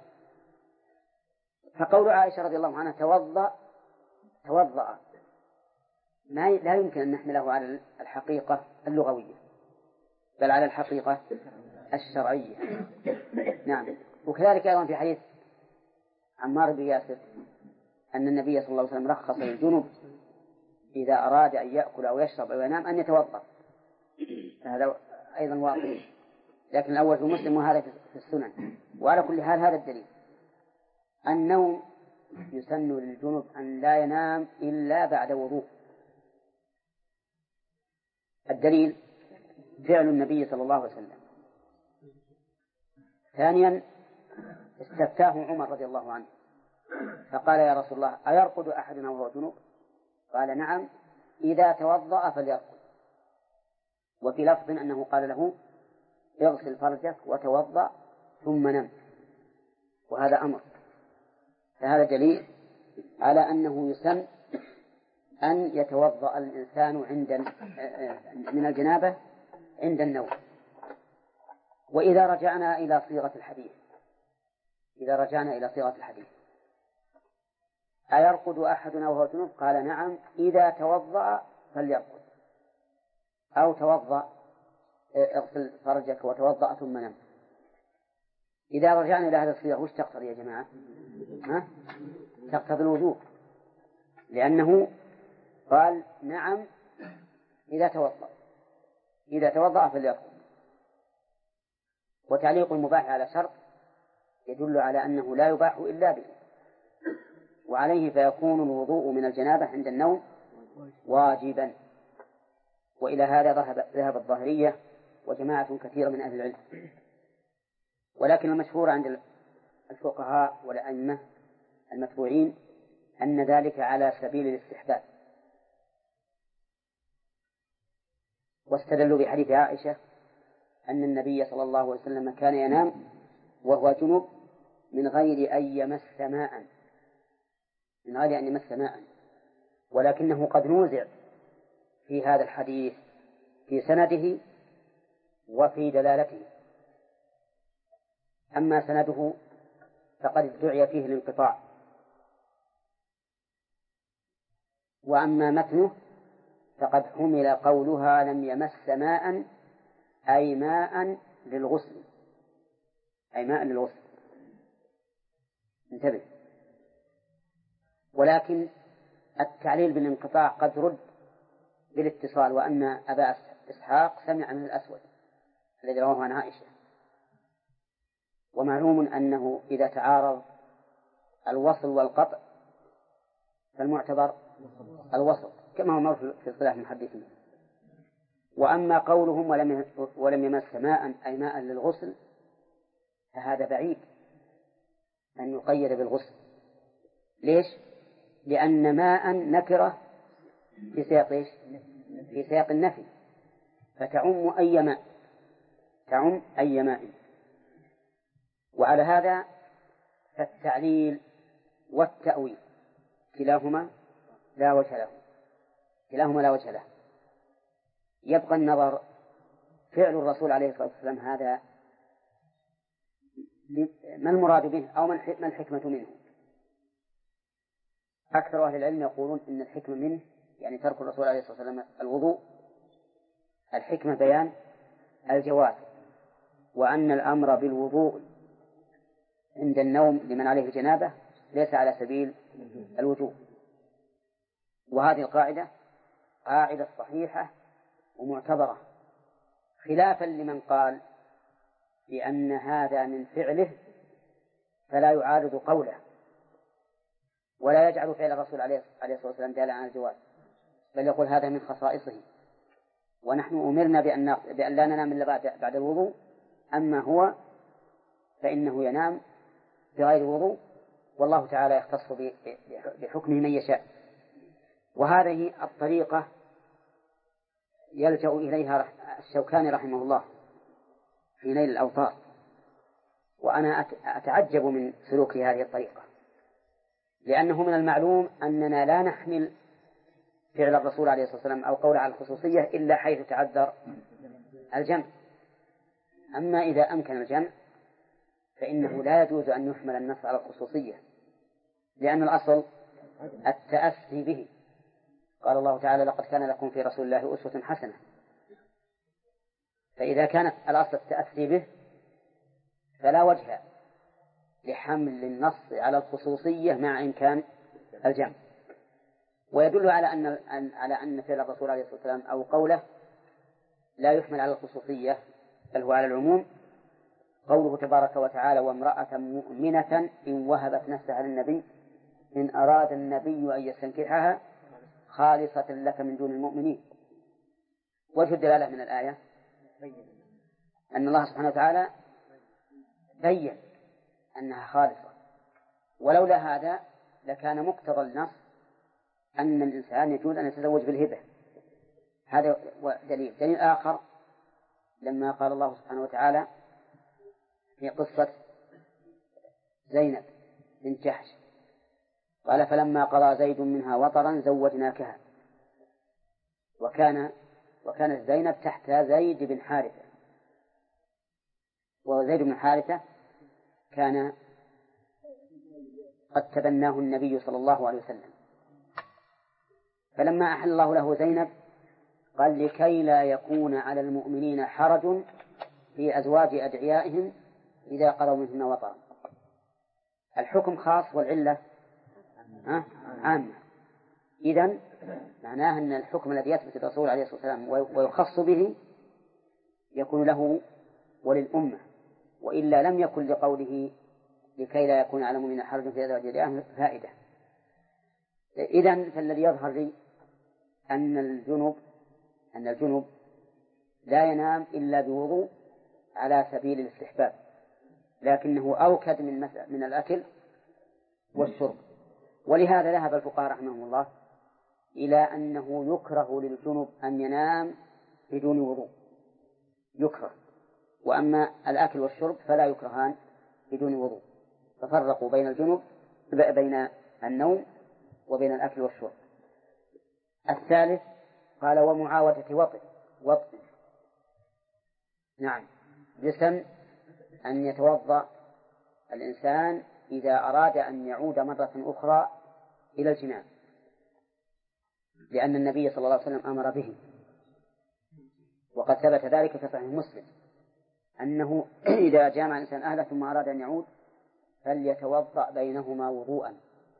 فقول عائشة رضي الله عنها توضأ لا يمكن أن نحمله على الحقيقة اللغوية، بل على الحقيقة الشرعية. نعم. وكذلك أيضا في حديث عمار بن ياسر أن النبي صلى الله عليه وسلم رخص للجنب إذا أراد أن يأكل أو يشرب أو ينام أن يتوضأ، هذا أيضا واضح. لكن الأول في مسلم وهذا في السنن. وعلى كل حال هذا الدليل. النوم يسن للجنب أن لا ينام إلا بعد وضوء. الدليل فعل النبي صلى الله عليه وسلم ثانيا استفتاه عمر رضي الله عنه فقال يا رسول الله أيرقد أحدنا وهو جنوب؟ قال نعم إذا توضأ فليرقد. وفي لفظ أنه قال له اغسل فرجك وتوضأ ثم نم. وهذا أمر، فهذا دليل على أنه يسن أن يتوضأ الإنسان من الجنابة عند النوم. وإذا رجعنا إلى صيغة الحديث أيرقد أحدنا وهو جنوب؟ قال نعم إذا توضأ فليرقد، أو توضأ اغسل فرجك وتوضأ ثم نم. إذا رجعنا إلى هذا الصيغ وش تقتضي يا جماعة؟ تقتضي الوجوب، لأنه قال نعم إذا توضأ فليرقد. وتعليق المباح على شرط يدل على أنه لا يباح إلا به، وعليه فيكون الوضوء من الجنابة عند النوم واجبا. وإلى هذا ذهب الظاهرية وجماعة كثيرة من أهل العلم. ولكن المشهور عند الفقهاء والأئمة المتبوعين أن ذلك على سبيل الاستحباب، واستدلوا بحديث عائشة أن النبي صلى الله عليه وسلم كان ينام وهو جنب من غير أن يمس ماء، ولكنه قد نوزع في هذا الحديث في سنده وفي دلالته. أما سنده فقد ادعي فيه الانقطاع، وأما متنه فقد حمل قولها لم يمس ماء أي ماء للغسل، انتبه. ولكن التعليل بالانقطاع قد رد بالاتصال، وأن أبا إسحاق سمع من الأسود الذي رواه عن عائشة. ومعلوم أنه إذا تعارض الوصل والقطع فالمعتبر الوصل كما هو معروف في اصطلاح المحدثين. وأما قولهم ولم يمس ماء أي ماء للغسل فهذا بعيد أن يقيد بالغسل. ليش؟ لأن ماء نكرة في سياق النفي، فتعم أي ماء. وعلى هذا فالتعليل والتأويل كلاهما لا وجه له. يبقى النظر فعل الرسول عليه الصلاة والسلام هذا ما المراد به أو ما الحكمة منه. أكثر أهل العلم يقولون إن الحكمة منه يعني ترك الرسول عليه الصلاة والسلام الوضوء، الحكمة بيان الجواز، وأن الأمر بالوضوء عند النوم لمن عليه الجنابة ليس على سبيل الوجوب. وهذه القاعدة قاعدة صحيحة ومعتبرة، خلافا لمن قال بأن هذا من فعله فلا يعارض قوله، ولا يجعل فعل الرسول عليه الصلاة والسلام دالا على الجواز، بل يقول هذا من خصائصه، ونحن أمرنا بأن لا ننام إلا بعد الوضوء، أما هو فإنه ينام بغير وضوء، والله تعالى يختص بحكمه من يشاء. وهذه الطريقة يلجأ إليها الشوكاني رحمه الله في نيل الأوطار، وأنا أتعجب من سلوك هذه الطريقة، لأنه من المعلوم أننا لا نحمل فعل الرسول عليه الصلاة والسلام أو قول على الخصوصية إلا حيث تعذر الجمع. أما إذا أمكن الجمع فإنه لا يجوز أن يحمل النص على الخصوصية، لأن الأصل التأسي به. قال الله تعالى لقد كان لكم في رسول الله أسوة حسنة، فإذا كانت الأصل التأسي به فلا وجه لحمل النص على الخصوصية مع إمكان الجمع. ويدل على أن فعل الرسول عليه الصلاة والسلام أو قوله لا يحمل على الخصوصية بل هو على العموم قوله تبارك وتعالى وامرأة مؤمنة إن وهبت نفسها للنبي إن أراد النبي أن يستنكحها خالصة لك من دون المؤمنين. وجه الدلالة من الآية أن الله سبحانه وتعالى بين أنها خالصة، ولولا هذا لكان مقتضى النص أن الإنسان يجوز أن يتزوج بالهبة. هذا دليل آخر لما قال الله سبحانه وتعالى في قصة زينب بنت جحش قال فلما قضى زيد منها وطرا زوجناكها، وكانت زينب تحت زيد بن حارثة، وزيد بن حارثة كان قد تبناه النبي صلى الله عليه وسلم. فلما أحل الله له زينب قال لكي لا يكون على المؤمنين حرج في أزواج أدعيائهم إذا قضوا منهن وطرا. الحكم خاص والعلة عامة. إذن معناه أن الحكم الذي يثبت الرسول عليه الصلاة والسلام ويخص به يكون له وللأمة، وإلا لم يكن لقوله لكي لا يكون على المؤمنين حرج في أزواج أدعيائهم فائدة. إذن فالذي يظهر لي أن الجنب لا ينام إلا بوضوء على سبيل الاستحباب، لكنه أوكد من الأكل والشرب. ولهذا ذهب الفقهاء رحمهم الله إلى أنه يكره للجنب أن ينام بدون وضوء، يكره، وأما الأكل والشرب فلا يكرهان بدون وضوء، ففرقوا بين النوم وبين الأكل والشرب. الثالث قال ومعاودة وطء نعم جسم أن يتوضأ الإنسان إذا أراد أن يعود مرة أخرى إلى الجماع، لأن النبي صلى الله عليه وسلم أمر به، وقد ثبت ذلك في صحيح مسلم أنه إذا جامع الإنسان أهله ثم أراد أن يعود فليتوضأ بينهما وضوءا.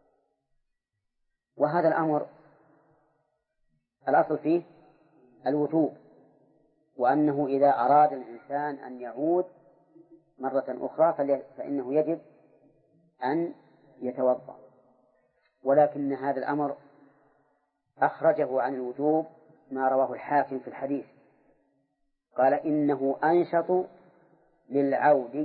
وهذا الأمر الأصل فيه الوجوب، وأنه إذا أراد الإنسان أن يعود مرة أخرى فإنه يجب أن يتوضأ. ولكن هذا الأمر أخرجه عن الوجوب ما رواه الحاكم في الحديث، قال إنه أنشط للعود.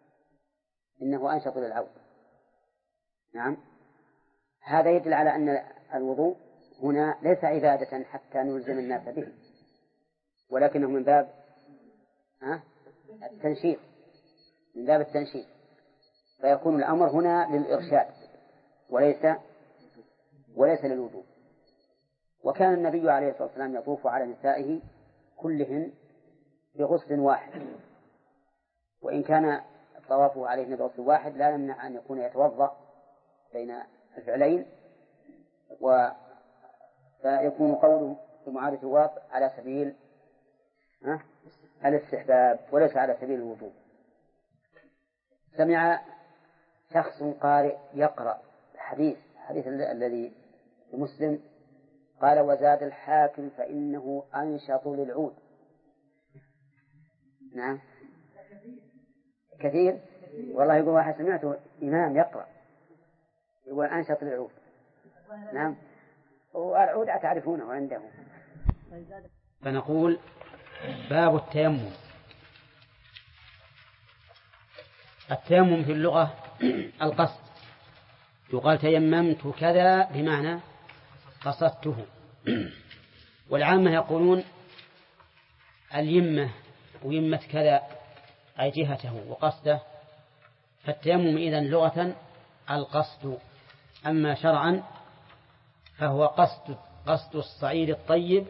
نعم، هذا يدل على أن الوضوء هنا ليس عبادة حتى نلزم الناس به، ولكنه من باب التنشيط، فيكون الأمر هنا للإرشاد وليس للوجوب. وكان النبي عليه الصلاة والسلام يطوف على نسائه كلهن بغسل واحد، وإن كان طوافه عليه بغسل واحد لا يمنع أن يكون يتوضأ بين الفعلين، فيكون قوله في معادة الواطئ على سبيل الاستحباب وليس على سبيل الوجوب. سمع شخص قارئ يقرأ الحديث الذي في مسلم قال وزاد الحاكم فإنه أنشط للعود. نعم كثير والله. يقول واحد سمعته إمام يقرأ يقول أنشط للعود. نعم، والعود تعرفونه عنده. فنقول باب التيمم. التيمم في اللغة القصد، يقال تيممت كذا بمعنى قصدته. والعامة يقولون اليمة ويمة كذا أي جهته وقصده. فالتيمم إذن لغة القصد، أما شرعا فهو قصد الصعيد الطيب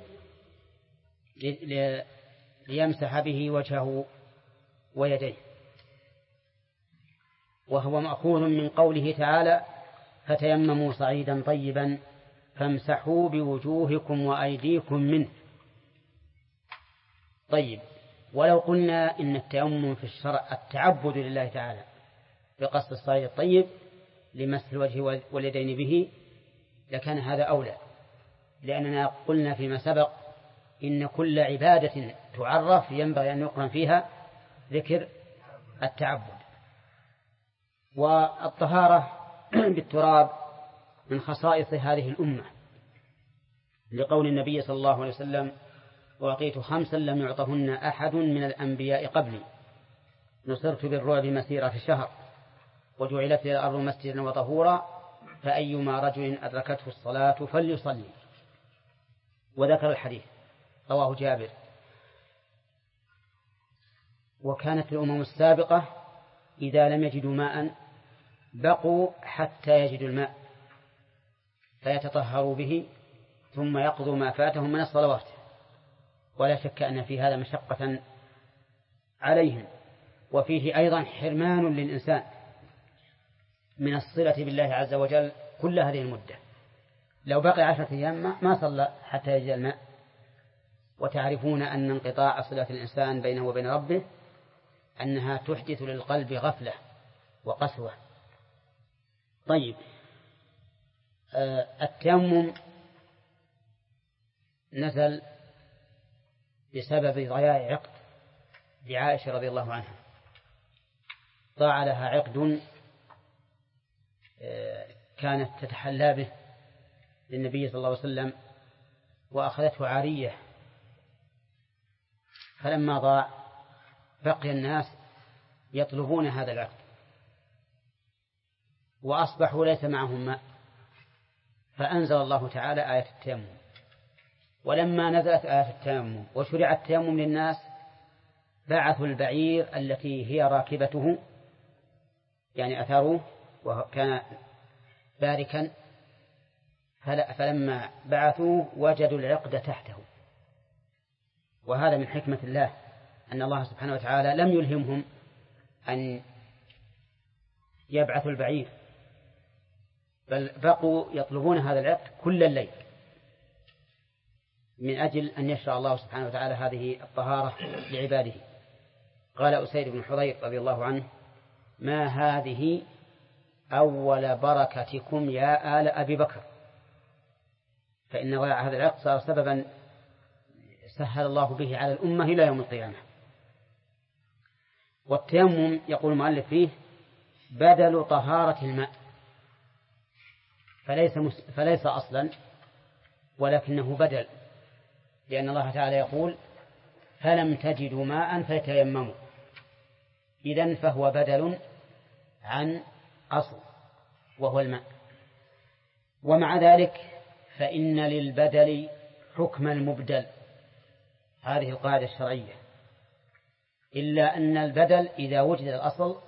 ليمسح به وجهه ويديه، وهو مأخوذ من قوله تعالى فتيمموا صعيدا طيبا فامسحوا بوجوهكم وأيديكم منه. طيب، ولو قلنا إن التيمم في الشرع التعبد لله تعالى بقصد الصعيد الطيب لمسح الوجه واليدين به لكان هذا أولى، لأننا قلنا فيما سبق إن كل عبادة تعرف ينبغي أن يقرن فيها ذكر التعبد. والطهارة بالتراب من خصائص هذه الأمة، لقول النبي صلى الله عليه وسلم وأعطيت 5 لم يعطهن أحد من الأنبياء قبلي، نصرت بالرعب مسيرة شهر وجعلت لي الأرض مسجدا وطهورا فأيما رجل أدركته الصلاة فليصلي. وذكر الحديث رواه جابر. وكانت الأمم السابقة إذا لم يجدوا ماء بقوا حتى يجدوا الماء فيتطهروا به ثم يقضوا ما فاتهم من الصلوات، ولا شك أن في هذا مشقة عليهم، وفيه أيضا حرمان للإنسان من الصلة بالله عز وجل كل هذه المدة. لو بقي 10 أيام ما صلى حتى يجد الماء. وتعرفون أن انقطاع صلة الإنسان بينه وبين ربه أنها تحدث للقلب غفلة وقسوة. طيب، التيمم نزل بسبب ضياع عقد لعائشة رضي الله عنها. ضاع لها عقد كانت تتحلى به للنبي صلى الله عليه وسلم وأخذته عارية، فلما ضاع بقي الناس يطلبون هذا العقد وأصبحوا ليس معهم ماء، فأنزل الله تعالى آية التيمم. ولما نزلت آية التيمم وشرع التيمم للناس بعثوا البعير التي هي راكبته، يعني أثروه وكان باركا، فلما بعثوه وجدوا العقد تحته. وهذا من حكمة الله أن الله سبحانه وتعالى لم يلهمهم أن يبعثوا البعير، بل بقوا يطلبون هذا العقد كل الليل من أجل أن يشرع الله سبحانه وتعالى هذه الطهارة لعباده. قال أسيد بن حضير رضي الله عنه: ما هذه أول بركتكم يا آل أبي بكر، فإن ضياع هذا العقد صار سببا سهل الله به على الأمة إلى يوم القيامة. والتيمم يقول المؤلف فيه بدل طهارة الماء، فليس أصلا ولكنه بدل، لأن الله تعالى يقول فلم تجدوا ماء فتيمموا، إذن فهو بدل عن أصل وهو الماء. ومع ذلك فإن للبدل حكم المبدل، هذه القاعدة الشرعية، إلا أن البدل إذا وجد الأصل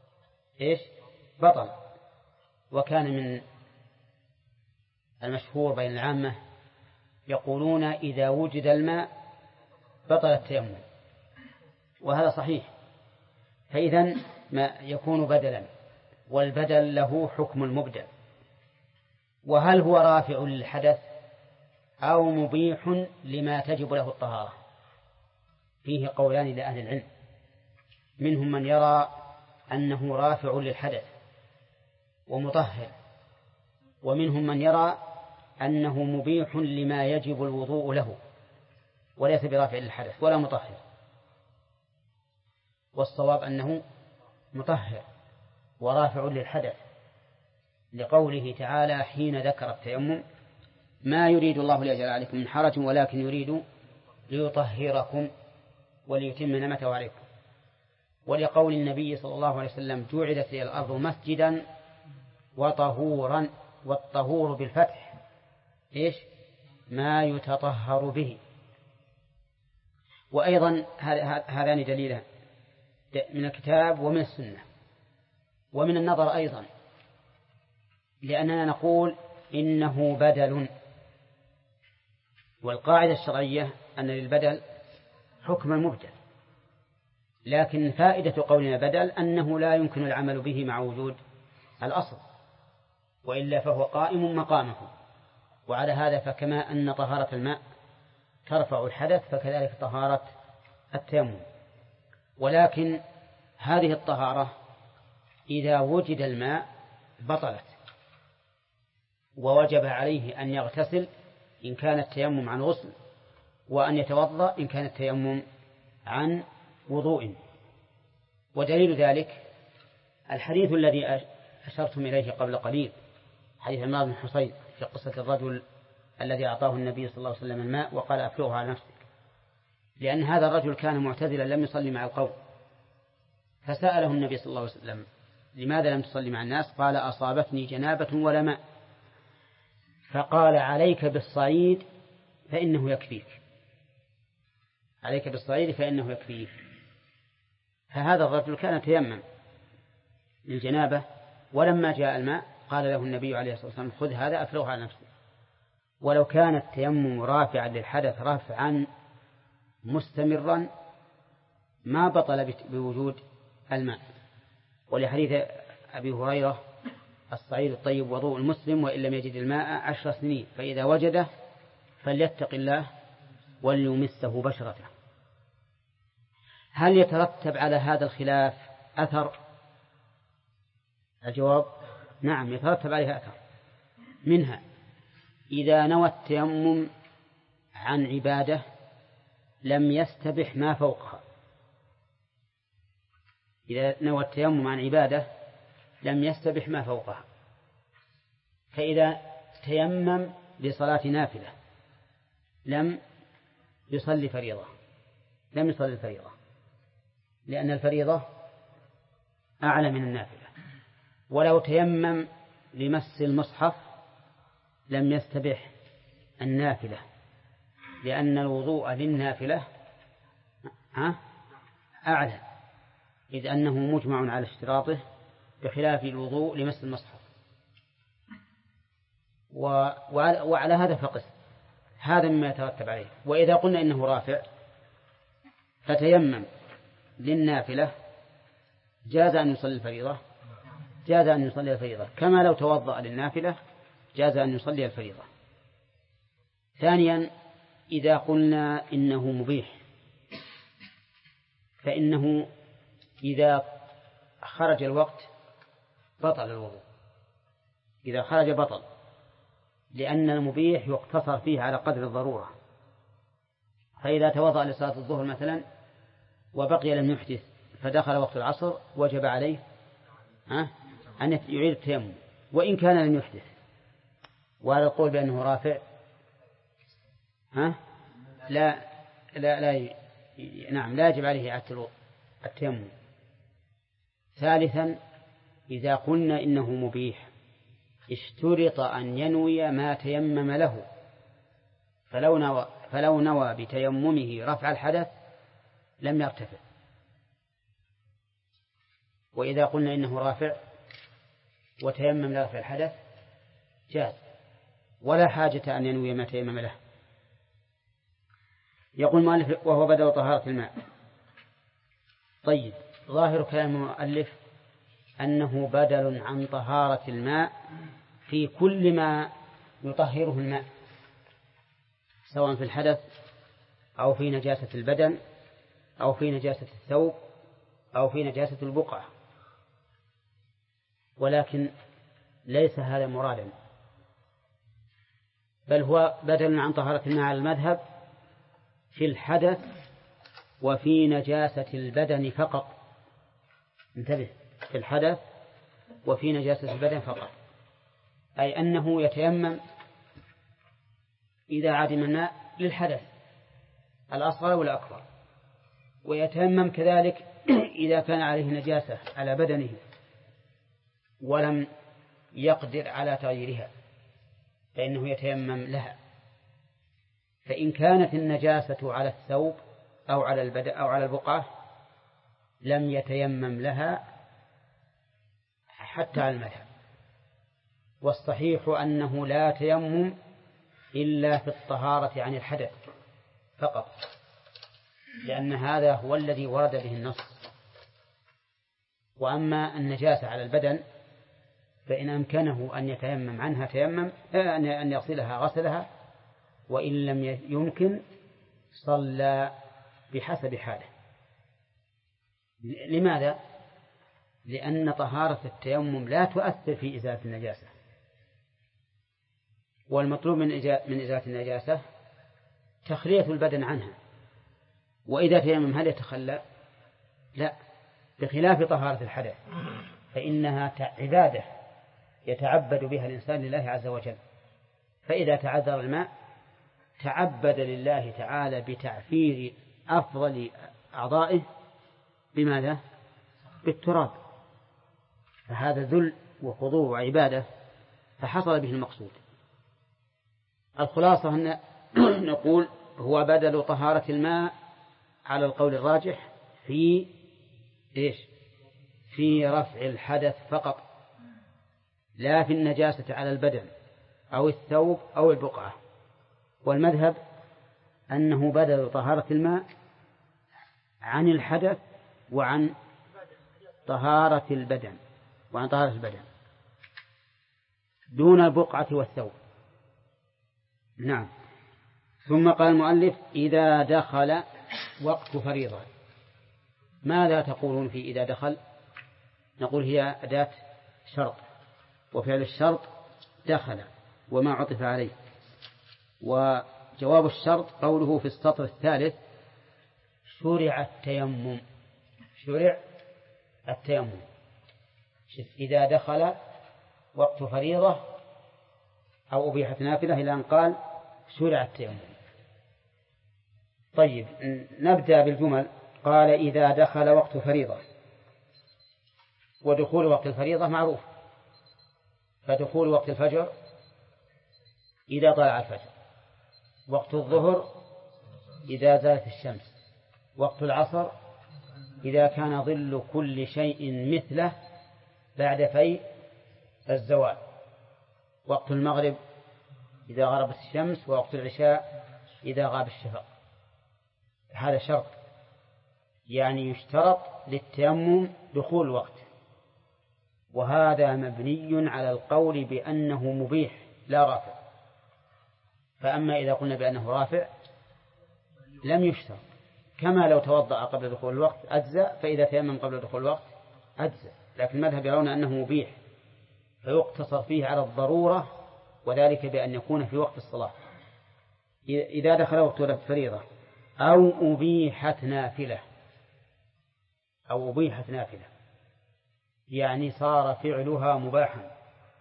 بطل. وكان من المشهور بين العامة يقولون إذا وجد الماء بطل التيمم، وهذا صحيح. فإذا ما يكون بدلا، والبدل له حكم المبدل. وهل هو رافع للحدث أو مبيح لما تجب له الطهارة؟ فيه قولان لأهل العلم، منهم من يرى أنه رافع للحدث ومطهر، ومنهم من يرى أنه مبيح لما يجب الوضوء له وليس برافع للحدث ولا مطهر. والصواب أنه مطهر ورافع للحدث، لقوله تعالى حين ذكر التيمم: ما يريد الله ليجعل عليكم من حرج ولكن يريد ليطهركم وليتم نعمته عليكم. ولقول النبي صلى الله عليه وسلم: جعلت لي الأرض مسجدا وطهورا، والطهور بالفتح ما يتطهر به. وأيضا هذان دليلان من الكتاب ومن السنة ومن النظر أيضا، لأننا نقول إنه بدل، والقاعدة الشرعية أن للبدل حكم المبدل، لكن فائدة قولنا بدل أنه لا يمكن العمل به مع وجود الأصل، وإلا فهو قائم مقامه. وعلى هذا فكما أن طهارة الماء ترفع الحدث فكذلك طهارة التيمم. ولكن هذه الطهارة إذا وجد الماء بطلت، ووجب عليه أن يغتسل إن كان التيمم عن غسل، وأن يتوضأ إن كان التيمم عن وضوء. ودليل ذلك الحديث الذي أشرتم إليه قبل قليل، حديث عمران بن حصين في قصة الرجل الذي أعطاه النبي صلى الله عليه وسلم الماء وقال: أفرغه على نفسك، لأن هذا الرجل كان معتزلا لم يصلي مع القوم، فسأله النبي صلى الله عليه وسلم: لماذا لم تصلي مع الناس؟ قال: أصابتني جنابة ولا ماء. فقال: عليك بالصعيد فإنه يكفيك، عليك بالصعيد فإنه يكفيك. فهذا الرجل كان تيمم للجنابة، ولما جاء الماء قال له النبي عليه الصلاة والسلام: خذ هذا أفرغه على نفسك. ولو كان التيمم رافعا للحدث رفعا مستمرا ما بطل بوجود الماء، ولحديث أبي هريرة: الصعيد الطيب وضوء المسلم وإن لم يجد الماء 10 سنين، فإذا وجده فليتق الله وليمسه بشرته. هل يترتب على هذا الخلاف أثر؟ الجواب: نعم، يترتب عليها أثر. منها: إذا نوى التيمم عن عبادة لم يستبح ما فوقها. إذا نوى التيمم عن عبادة لم يستبح ما فوقها. فإذا تيمم لصلاة نافلة لم يصلي فريضة، لم يصلي الفريضة، لأن الفريضة أعلى من النافلة. ولو تيمم لمس المصحف لم يستبح النافلة، لأن الوضوء للنافلة أعلى، إذ أنه مجمع على اشتراطه، بخلاف الوضوء لمس المصحف. وعلى هذا فقس، هذا مما يترتب عليه. وإذا قلنا إنه رافع فتيمم للنافلة جاز أن يصلي الفريضة، جاز أن يصلي الفريضة، كما لو توضأ للنافلة جاز أن يصلي الفريضة. ثانيا: إذا قلنا إنه مبيح فإنه إذا خرج الوقت بطل الوضوء، إذا خرج بطل، لأن المبيح يقتصر فيه على قدر الضرورة. فإذا توضأ لصلاة الظهر مثلا وبقي لم يحدث فدخل وقت العصر وجب عليه أن يعيد التيمم وإن كان لم يحدث. وهذا القول بأنه رافع لا يجب عليه إعادة التيمم. ثالثا: إذا قلنا إنه مبيح اشترط أن ينوي ما تيمم له، فلو نوى بتيممه رفع الحدث لم يرتفع. وإذا قلنا إنه رافع وتيمم لرفع الحدث جاز، ولا حاجة أن ينوي ما تيمم له. يقول المؤلف: وهو بدل طهارة الماء. طيب، ظاهر كلام المؤلف أنه بدل عن طهارة الماء في كل ما يطهره الماء، سواء في الحدث أو في نجاسة البدن أو في نجاسة الثوب أو في نجاسة البقعة. ولكن ليس هذا مرادا، بل هو بدل عن طهارة الماء على المذهب في الحدث وفي نجاسة البدن فقط. انتبه، في الحدث وفي نجاسة البدن فقط، أي أنه يتيمم إذا عدم الماء للحدث الأصغر والأكبر، ويتيمم كذلك إذا كان عليه نجاسة على بدنه ولم يقدر على تغييرها فإنه يتيمم لها. فإن كانت النجاسة على الثوب أو على البدن أو على البقعة لم يتيمم لها حتى على المذهب. والصحيح أنه لا تيمم إلا في الطهارة عن الحدث فقط، لأن هذا هو الذي ورد به النص. وأما النجاسة على البدن فإن أمكنه أن يتيمم عنها تيمم، أن يغسلها غسلها، وإن لم يمكن صلى بحسب حاله. لماذا؟ لأن طهارة التيمم لا تؤثر في إزالة النجاسة، والمطلوب من إزالة النجاسة تخلية البدن عنها. وإذا تيمم هل يتخلى؟ لا، بخلاف طهارة الحدث فإنها عبادة يتعبد بها الإنسان لله عز وجل. فإذا تعذر الماء تعبد لله تعالى بتعفير أفضل أعضائه بماذا؟ بالتراب، فهذا ذل وخضوع وعبادة، فحصل به المقصود. الخلاصة أن نقول هو بدل طهارة الماء على القول الراجح في إيش؟ في رفع الحدث فقط، لا في النجاسة على البدن أو الثوب أو البقعة. والمذهب أنه بدل طهارة الماء عن الحدث وعن طهارة البدن دون البقعة والثوب. نعم. ثم قال المؤلف إذا دخل وقت فريضة. ماذا تقولون في إذا دخل؟ نقول هي أداة شرط، وفعل الشرط دخل وما عطف عليه. وجواب الشرط قوله في السطر الثالث شرع التيمم. إذا دخل وقت فريضة أو أبيحت نافلة إلى أن قال شرع التيمم. طيب نبدأ بالجمل. قال إذا دخل وقت فريضة، ودخول وقت الفريضة معروف، فدخول وقت الفجر إذا طلع الفجر، وقت الظهر إذا زالت الشمس، وقت العصر إذا كان ظل كل شيء مثله بعد فيء الزوال، وقت المغرب إذا غربت الشمس، ووقت العشاء إذا غاب الشفق. هذا شرط، يعني يشترط للتيمم دخول الوقت، وهذا مبني على القول بأنه مبيح لا رافع. فأما إذا قلنا بأنه رافع لم يشترط، كما لو توضأ قبل دخول الوقت أجزأ، فإذا تيمم قبل دخول الوقت أجزأ. لكن المذهب يرون أنه مبيح، فيقتصر فيه على الضرورة، وذلك بأن يكون في وقت الصلاة. إذا دخل وقت الفريضة أو أبيحت نافلة يعني صار فعلها مباحا،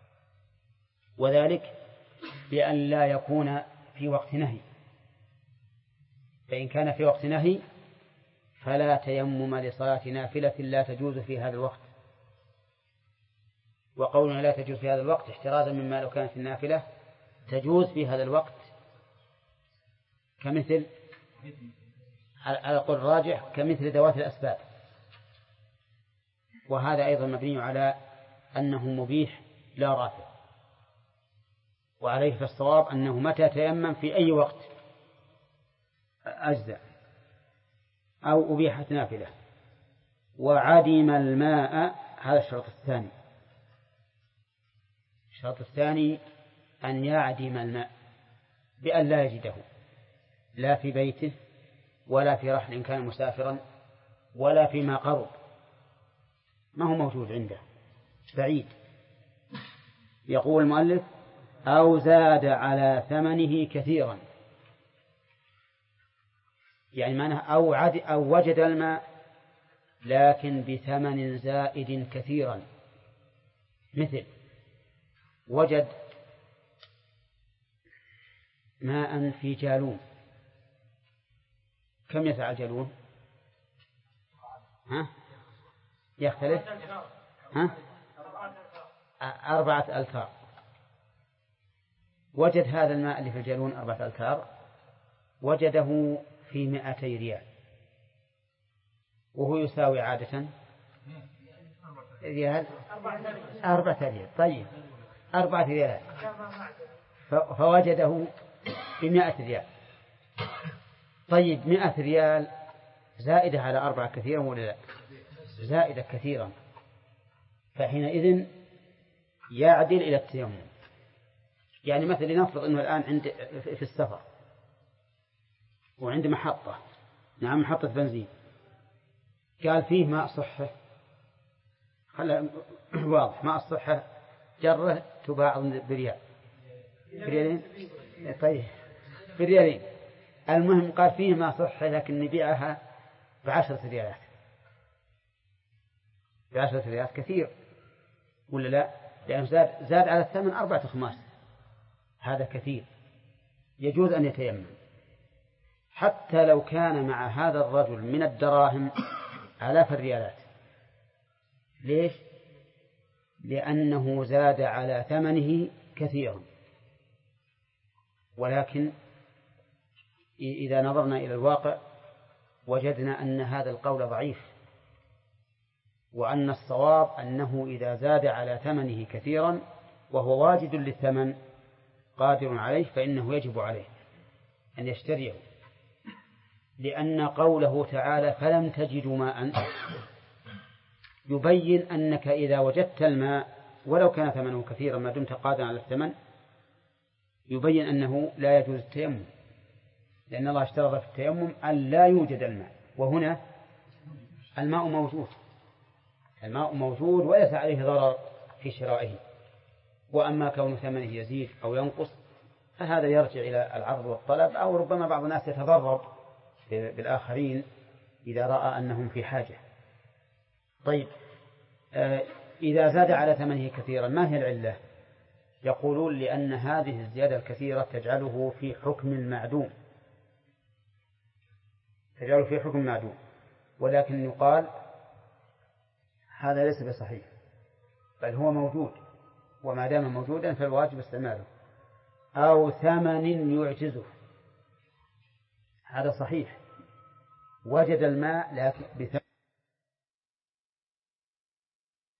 وذلك بأن لا يكون في وقت نهي. فإن كان في وقت نهي فلا تيمم لصلاة نافلة لا تجوز في هذا الوقت. وقولنا لا تجوز في هذا الوقت احترازا مما لو كانت النافلة تجوز في هذا الوقت، كمثل على القول الراجح كمثل ذوات الأسباب. وهذا أيضا مبني على أنه مبيح لا رافع، وعليه فالصواب أنه متى تيمم في أي وقت أجزاء. أو أبيحت نافلة. وعدم الماء، هذا الشرط الثاني. الشرط الثاني أن يعدم الماء بأن لا يجده، لا في بيته ولا في رحل إن كان مسافرا ولا فيما قرب، ما هو موجود عنده، بعيد. يقول المؤلف أو زاد على ثمنه كثيرا، يعني معناه أو وجد الماء لكن بثمن زائد كثيرا. مثل وجد ماء في جالون. كم يسع الجالون؟ يختلف 4 ألتار. وجد هذا الماء اللي في الجالون 4 ألتار، وجده في 200 ريال، وهو يساوي عادة ريال 4 ريال. طيب 4 ريالات، فوجده ب100 ريال. طيب 100 ريال زائدة على 4 كثيرا ولا لا؟ زائدة كثيرا، فحينئذ يعدل إلى التيمم. يعني مثلا لنفرض أنه الآن عند في السفر وعند محطة، محطة بنزين، قال فيه ماء صحة، خلى واضح، ماء الصحة جرة تباع بريالين. طيب بريالين، المهم قال فيه ماء صحة لكن نبيعها ب10 ريالات. ب10 ريالات كثير ولا لا؟ لأنه زاد على الثمن 4 أخماس، هذا كثير. يجوز أن يتيمم حتى لو كان مع هذا الرجل من الدراهم 1000 الريالات، ليش؟ لأنه زاد على ثمنه كثيرا. ولكن إذا نظرنا إلى الواقع وجدنا أن هذا القول ضعيف، وأن الصواب أنه إذا زاد على ثمنه كثيرا وهو واجد للثمن قادر عليه فإنه يجب عليه أن يشتريه، لأن قوله تعالى فلم تجدوا ماء يبين أنك إذا وجدت الماء ولو كان ثمنه كثيرا ما دمت قادرا على الثمن يبين أنه لا يجوز التيمم، لأن الله اشترط في التيمم أن لا يوجد الماء، وهنا الماء موجود، الماء موجود وليس عليه ضرر في شرائه. وأما كون ثمنه يزيد أو ينقص فهذا يرجع إلى العرض والطلب، أو ربما بعض الناس يتضرر بالآخرين إذا رأى أنهم في حاجة. طيب، إذا زاد على ثمنه كثيرا ما هي العلة؟ يقولون لأن هذه الزيادة الكثيرة تجعله في حكم المعدوم، تجعله في حكم معدوم، ولكن يقال هذا ليس بصحيح، بل هو موجود، وما دام موجودا فالواجب استعماله. أو ثمن يعجزه، هذا صحيح، وجد الماء لكن بثمن